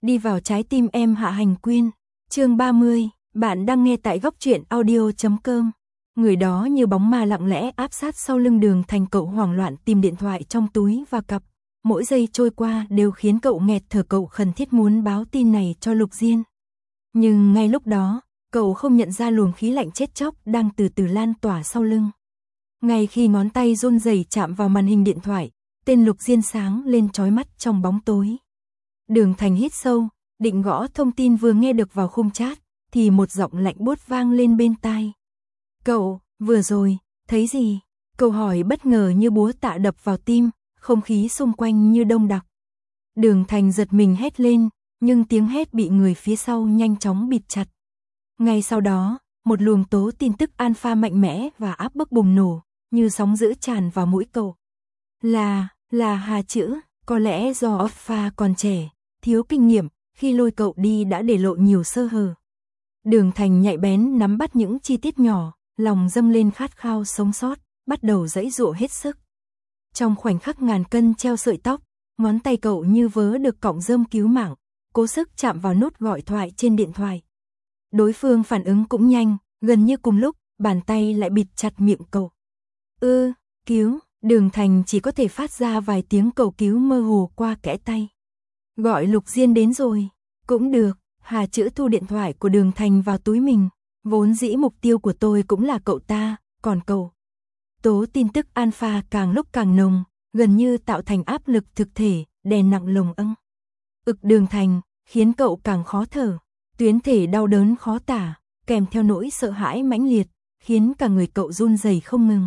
đi vào trái tim em. Hạ Hành Quyên. Chương 30, bạn đang nghe tại góc truyện audio.com. Người đó như bóng ma lặng lẽ áp sát sau lưng Đường Thành. Cậu hoảng loạn tìm điện thoại trong túi và cặp. Mỗi giây trôi qua đều khiến cậu nghẹt thở. Cậu khẩn thiết muốn báo tin này cho Lục Diên. Nhưng ngay lúc đó, cậu không nhận ra luồng khí lạnh chết chóc đang từ từ lan tỏa sau lưng. Ngay khi ngón tay run rẩy chạm vào màn hình điện thoại, tên Lục Diên sáng lên chói mắt trong bóng tối. Đường Thành hít sâu, định gõ thông tin vừa nghe được vào khung chat, thì một giọng lạnh buốt vang lên bên tai. Cậu, vừa rồi, thấy gì? Câu hỏi bất ngờ như búa tạ đập vào tim, không khí xung quanh như đông đặc. Đường Thành giật mình hét lên, nhưng tiếng hét bị người phía sau nhanh chóng bịt chặt. Ngay sau đó, một luồng tố tin tức alpha mạnh mẽ và áp bức bùng nổ, như sóng dữ tràn vào mũi cậu. Là Hà Chữ, có lẽ do alpha còn trẻ, thiếu kinh nghiệm, khi lôi cậu đi đã để lộ nhiều sơ hở. Đường Thành nhạy bén nắm bắt những chi tiết nhỏ, lòng dâng lên khát khao sống sót, bắt đầu giãy giụa hết sức. Trong khoảnh khắc ngàn cân treo sợi tóc, ngón tay cậu như vớ được cọng rơm cứu mạng, cố sức chạm vào nút gọi thoại trên điện thoại. Đối phương phản ứng cũng nhanh, gần như cùng lúc, bàn tay lại bịt chặt miệng cậu. Cứu, Đường Thành chỉ có thể phát ra vài tiếng cầu cứu mơ hồ qua kẽ tay. Gọi Lục Diên đến rồi, cũng được. Hà Chữ thu điện thoại của Đường Thành vào túi mình, vốn dĩ mục tiêu của tôi cũng là cậu ta, còn cậu. Tố tin tức alpha càng lúc càng nồng, gần như tạo thành áp lực thực thể, đè nặng lồng âng. Đường Thành, khiến cậu càng khó thở, tuyến thể đau đớn khó tả, kèm theo nỗi sợ hãi mãnh liệt, khiến cả người cậu run rẩy không ngừng.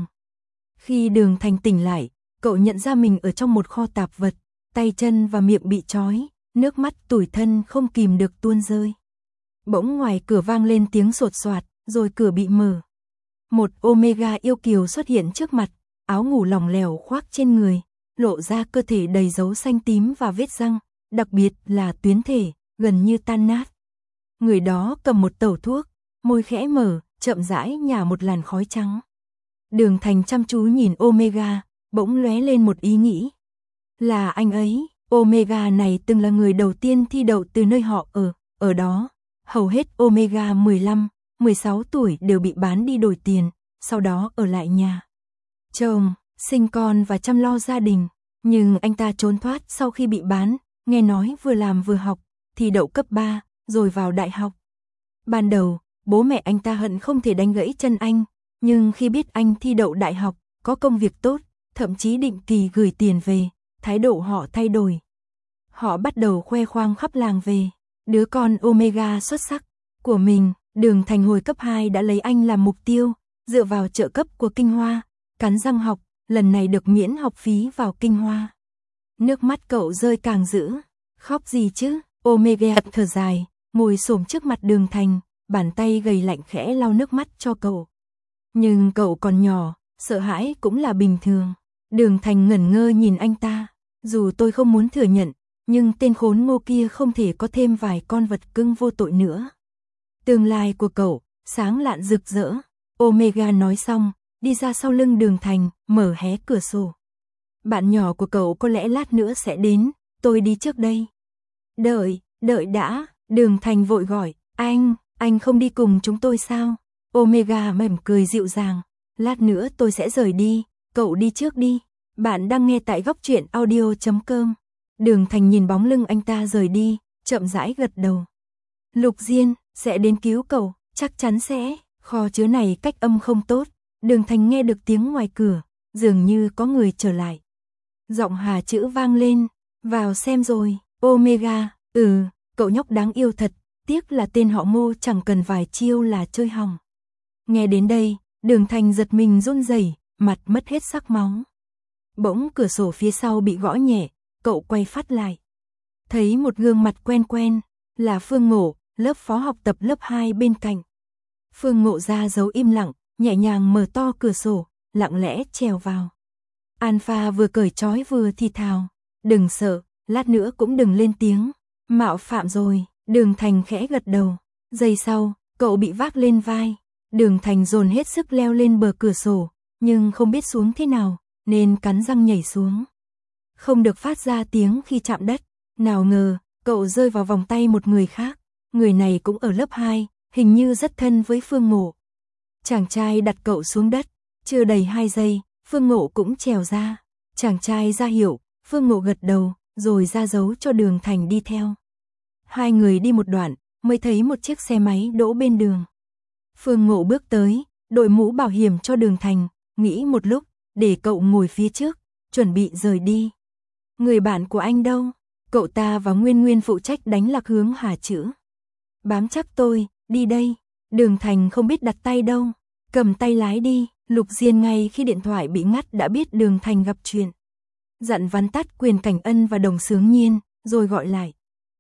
Khi Đường Thành tỉnh lại, cậu nhận ra mình ở trong một kho tạp vật, tay chân và miệng bị trói, nước mắt tủi thân không kìm được tuôn rơi. Bỗng ngoài cửa vang lên tiếng sột soạt, rồi cửa bị mở. Một Omega yêu kiều xuất hiện trước mặt, áo ngủ lỏng lẻo khoác trên người, lộ ra cơ thể đầy dấu xanh tím và vết răng, đặc biệt là tuyến thể, gần như tan nát. Người đó cầm một tẩu thuốc, môi khẽ mở, chậm rãi nhả một làn khói trắng. Đường Thành chăm chú nhìn Omega, bỗng lóe lên một ý nghĩ. Là anh ấy, Omega này từng là người đầu tiên thi đậu từ nơi họ ở đó. Hầu hết Omega 15, 16 tuổi đều bị bán đi đổi tiền, sau đó ở lại nhà chồng, sinh con và chăm lo gia đình. Nhưng anh ta trốn thoát sau khi bị bán, nghe nói vừa làm vừa học, thi đậu cấp 3, rồi vào đại học. Ban đầu, bố mẹ anh ta hận không thể đánh gãy chân anh, nhưng khi biết anh thi đậu đại học, có công việc tốt, thậm chí định kỳ gửi tiền về, thái độ họ thay đổi. Họ bắt đầu khoe khoang khắp làng về đứa con Omega xuất sắc của mình. Đường Thành hồi cấp 2 đã lấy anh làm mục tiêu, dựa vào trợ cấp của Kinh Hoa, cắn răng học, lần này được miễn học phí vào Kinh Hoa. Nước mắt cậu rơi càng dữ. Khóc gì chứ? Omega thở dài, ngồi xổm trước mặt Đường Thành, bàn tay gầy lạnh khẽ lau nước mắt cho cậu. Nhưng cậu còn nhỏ, sợ hãi cũng là bình thường. Đường Thành ngẩn ngơ nhìn anh ta. Dù tôi không muốn thừa nhận, nhưng tên khốn ngô kia không thể có thêm vài con vật cưng vô tội nữa. Tương lai của cậu, sáng lạn rực rỡ. Omega nói xong, đi ra sau lưng Đường Thành, mở hé cửa sổ. Bạn nhỏ của cậu có lẽ lát nữa sẽ đến, tôi đi trước đây. Đợi đã, Đường Thành vội gọi, anh không đi cùng chúng tôi sao? Omega mỉm cười dịu dàng, lát nữa tôi sẽ rời đi, cậu đi trước đi. Bạn đang nghe tại góc truyện audio.com. Đường Thành nhìn bóng lưng anh ta rời đi, chậm rãi gật đầu. Lục Diên sẽ đến cứu cậu, chắc chắn sẽ. Kho chứa này cách âm không tốt. Đường Thành nghe được tiếng ngoài cửa, dường như có người trở lại. Giọng Hà Chữ vang lên, vào xem rồi. Omega, cậu nhóc đáng yêu thật, tiếc là tên họ Ngô chẳng cần vài chiêu là chơi hỏng. Nghe đến đây, Đường Thành giật mình run rẩy, mặt mất hết sắc máu. Bỗng cửa sổ phía sau bị gõ nhẹ, cậu quay phát lại. Thấy một gương mặt quen quen, là Phương Ngộ, lớp phó học tập lớp 2 bên cạnh. Phương Ngộ ra dấu im lặng, nhẹ nhàng mở to cửa sổ, lặng lẽ trèo vào. Alpha vừa cởi trói vừa thì thào, đừng sợ, lát nữa cũng đừng lên tiếng. Mạo phạm rồi. Đường Thành khẽ gật đầu. Giây sau, cậu bị vác lên vai. Đường Thành dồn hết sức leo lên bờ cửa sổ, nhưng không biết xuống thế nào, nên cắn răng nhảy xuống. Không được phát ra tiếng khi chạm đất. Nào ngờ, cậu rơi vào vòng tay một người khác, người này cũng ở lớp 2, hình như rất thân với Phương Ngộ. Chàng trai đặt cậu xuống đất, chưa đầy 2 giây, Phương Ngộ cũng trèo ra. Chàng trai ra hiệu, Phương Ngộ gật đầu, rồi ra dấu cho Đường Thành đi theo. Hai người đi một đoạn, mới thấy một chiếc xe máy đỗ bên đường. Phương Ngộ bước tới, đội mũ bảo hiểm cho Đường Thành, nghĩ một lúc, để cậu ngồi phía trước, chuẩn bị rời đi. Người bạn của anh đâu? Cậu ta và Nguyên Nguyên phụ trách đánh lạc hướng Hà Chữ. Bám chắc tôi, đi đây. Đường Thành không biết đặt tay đâu, cầm tay lái đi. Lục Diên ngay khi điện thoại bị ngắt đã biết Đường Thành gặp chuyện. Dặn vắn tắt Quyền Cảnh Ân và Đồng Sướng Nhiên, rồi gọi lại.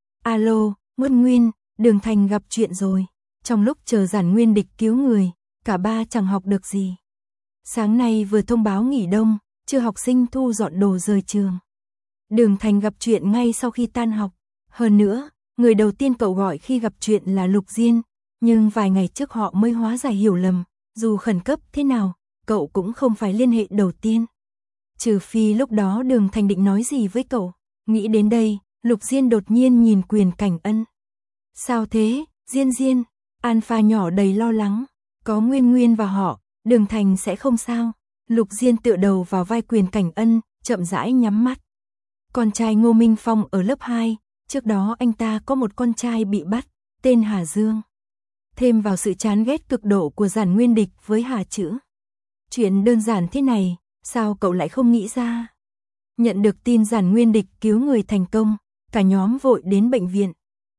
Alo, Nguyên Nguyên, Đường Thành gặp chuyện rồi. Trong lúc chờ Giản Nguyên Địch cứu người, cả ba chẳng học được gì. Sáng nay vừa thông báo nghỉ đông, chưa học sinh thu dọn đồ rời trường. Đường Thành gặp chuyện ngay sau khi tan học. Hơn nữa, người đầu tiên cậu gọi khi gặp chuyện là Lục Diên, nhưng vài ngày trước họ mới hóa giải hiểu lầm. Dù khẩn cấp thế nào, cậu cũng không phải liên hệ đầu tiên. Trừ phi lúc đó Đường Thành định nói gì với cậu. Nghĩ đến đây, Lục Diên đột nhiên nhìn Quyền Cảnh Ân. Sao thế, Diên Diên? Alpha nhỏ đầy lo lắng. Có Nguyên Nguyên và họ, Đường Thành sẽ không sao. Lục Diên tựa đầu vào vai Quyền Cảnh Ân, chậm rãi nhắm mắt. Con trai Ngô Minh Phong ở lớp 2, trước đó anh ta có một con trai bị bắt, tên Hà Dương. Thêm vào sự chán ghét cực độ của Giản Nguyên Địch với Hà Chữ. Chuyện đơn giản thế này, sao cậu lại không nghĩ ra? Nhận được tin Giản Nguyên Địch cứu người thành công, cả nhóm vội đến bệnh viện.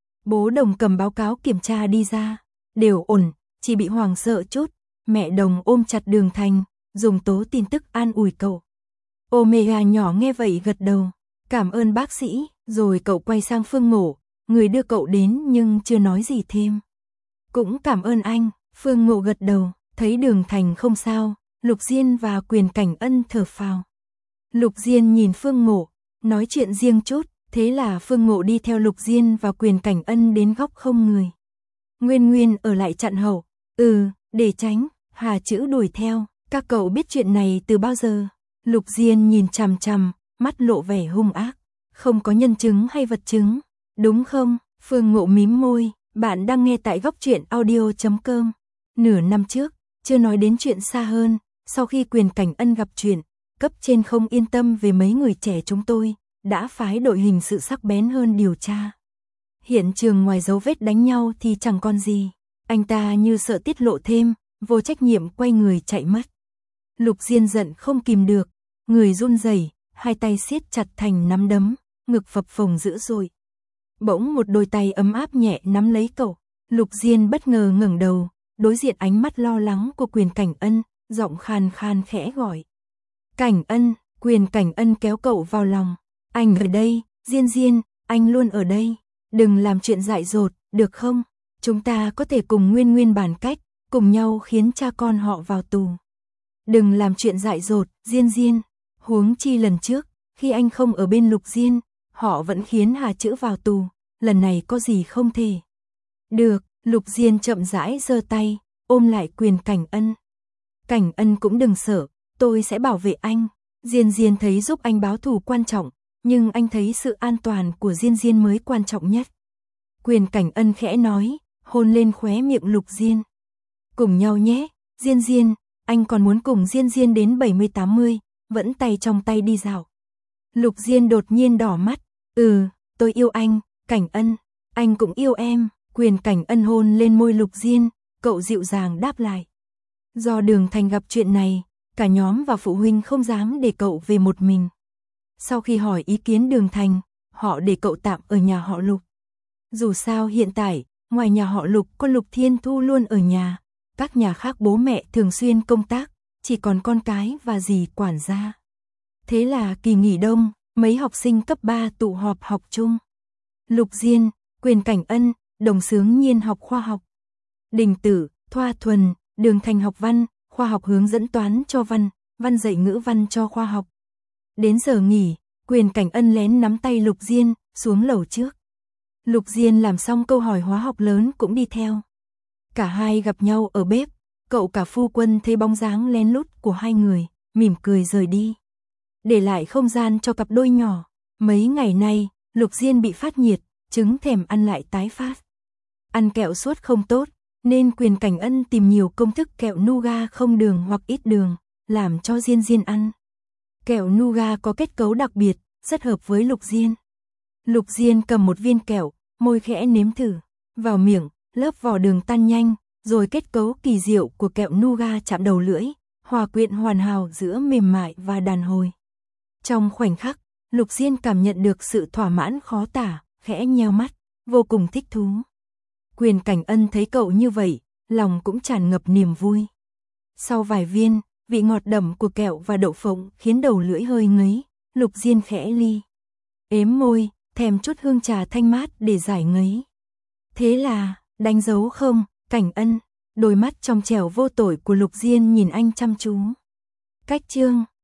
Bố Đồng cầm báo cáo kiểm tra đi ra, đều ổn, chỉ bị hoảng sợ chút. Mẹ Đồng ôm chặt Đường Thành, dùng tố tin tức an ủi cậu. Omega nhỏ nghe vậy gật đầu, cảm ơn bác sĩ, rồi cậu quay sang Phương Ngộ, người đưa cậu đến nhưng chưa nói gì thêm. Cũng cảm ơn anh, Phương Ngộ gật đầu, thấy Đường Thành không sao, Lục Diên và Quyền Cảnh Ân thở phào. Lục Diên nhìn Phương Ngộ, nói chuyện riêng chút, thế là Phương Ngộ đi theo Lục Diên và Quyền Cảnh Ân đến góc không người. Nguyên Nguyên ở lại chặn hậu, để tránh, Hà Chữ đuổi theo, các cậu biết chuyện này từ bao giờ? Lục Diên nhìn chằm chằm, mắt lộ vẻ hung ác, không có nhân chứng hay vật chứng, đúng không? Phương Ngộ mím môi, bạn đang nghe tại góc truyện audio.com. Nửa năm trước, chưa nói đến chuyện xa hơn, sau khi Quyền Cảnh Ân gặp chuyện, cấp trên không yên tâm về mấy người trẻ chúng tôi, đã phái đội hình sự sắc bén hơn điều tra. Hiện trường ngoài dấu vết đánh nhau thì chẳng còn gì, anh ta như sợ tiết lộ thêm, vô trách nhiệm quay người chạy mất. Lục Diên giận không kìm được, người run rẩy, hai tay siết chặt thành nắm đấm, ngực phập phồng dữ dội. Bỗng một đôi tay ấm áp nhẹ nắm lấy cậu, Lục Diên bất ngờ ngẩng đầu, đối diện ánh mắt lo lắng của Quyền Cảnh Ân, giọng khan khan khẽ gọi. Cảnh Ân, Quyền Cảnh Ân kéo cậu vào lòng. Anh ở đây, Diên Diên, anh luôn ở đây. Đừng làm chuyện dại dột, được không? Chúng ta có thể cùng Nguyên Nguyên bàn cách, cùng nhau khiến cha con họ vào tù. Đừng làm chuyện dại dột, Diên Diên. Huống chi lần trước, khi anh không ở bên Lục Diên, họ vẫn khiến Hà Chữ vào tù. Lần này có gì không thể? Được, Lục Diên chậm rãi giơ tay, ôm lại Quyền Cảnh Ân. Cảnh Ân cũng đừng sợ, tôi sẽ bảo vệ anh. Diên Diên thấy giúp anh báo thù quan trọng, nhưng anh thấy sự an toàn của Diên Diên mới quan trọng nhất. Quyền Cảnh Ân khẽ nói, hôn lên khóe miệng Lục Diên. Cùng nhau nhé, Diên Diên, anh còn muốn cùng Diên Diên đến 70-80, vẫn tay trong tay đi dạo. Lục Diên đột nhiên đỏ mắt, tôi yêu anh, Cảnh Ân, anh cũng yêu em. Quyền Cảnh Ân hôn lên môi Lục Diên, cậu dịu dàng đáp lại. Do Đường Thành gặp chuyện này, cả nhóm và phụ huynh không dám để cậu về một mình. Sau khi hỏi ý kiến Đường Thành, họ để cậu tạm ở nhà họ Lục. Dù sao hiện tại, ngoài nhà họ Lục có Lục Thiên Thu luôn ở nhà, các nhà khác bố mẹ thường xuyên công tác, chỉ còn con cái và dì quản gia. Thế là kỳ nghỉ đông, mấy học sinh cấp 3 tụ họp học chung. Lục Diên, Quyền Cảnh Ân, Đồng Sướng Nhiên học khoa học. Đình Tử, Thoa Thuần, Đường Thành học văn, khoa học hướng dẫn toán cho văn, văn dạy ngữ văn cho khoa học. Đến giờ nghỉ, Quyền Cảnh Ân lén nắm tay Lục Diên, xuống lầu trước. Lục Diên làm xong câu hỏi hóa học lớn cũng đi theo. Cả hai gặp nhau ở bếp, cậu cả phu quân thấy bóng dáng lén lút của hai người, mỉm cười rời đi. Để lại không gian cho cặp đôi nhỏ. Mấy ngày nay, Lục Diên bị phát nhiệt, chứng thèm ăn lại tái phát. Ăn kẹo suốt không tốt, nên Quyền Cảnh Ân tìm nhiều công thức kẹo nougat không đường hoặc ít đường, làm cho Diên Diên ăn. Kẹo nougat có kết cấu đặc biệt, rất hợp với Lục Diên. Lục Diên cầm một viên kẹo, môi khẽ nếm thử, vào miệng, lớp vỏ đường tan nhanh, rồi kết cấu kỳ diệu của kẹo nougat chạm đầu lưỡi, hòa quyện hoàn hảo giữa mềm mại và đàn hồi. Trong khoảnh khắc, Lục Diên cảm nhận được sự thỏa mãn khó tả, khẽ nheo mắt, vô cùng thích thú. Quyền Cảnh Ân thấy cậu như vậy, lòng cũng tràn ngập niềm vui. Sau vài viên, vị ngọt đậm của kẹo và đậu phộng khiến đầu lưỡi hơi ngấy, Lục Diên khẽ li. Ếm môi, thèm chút hương trà thanh mát để giải ngấy. Thế là, đánh dấu không, Cảnh Ân, đôi mắt trong trẻo vô tội của Lục Diên nhìn anh chăm chú. Cách chương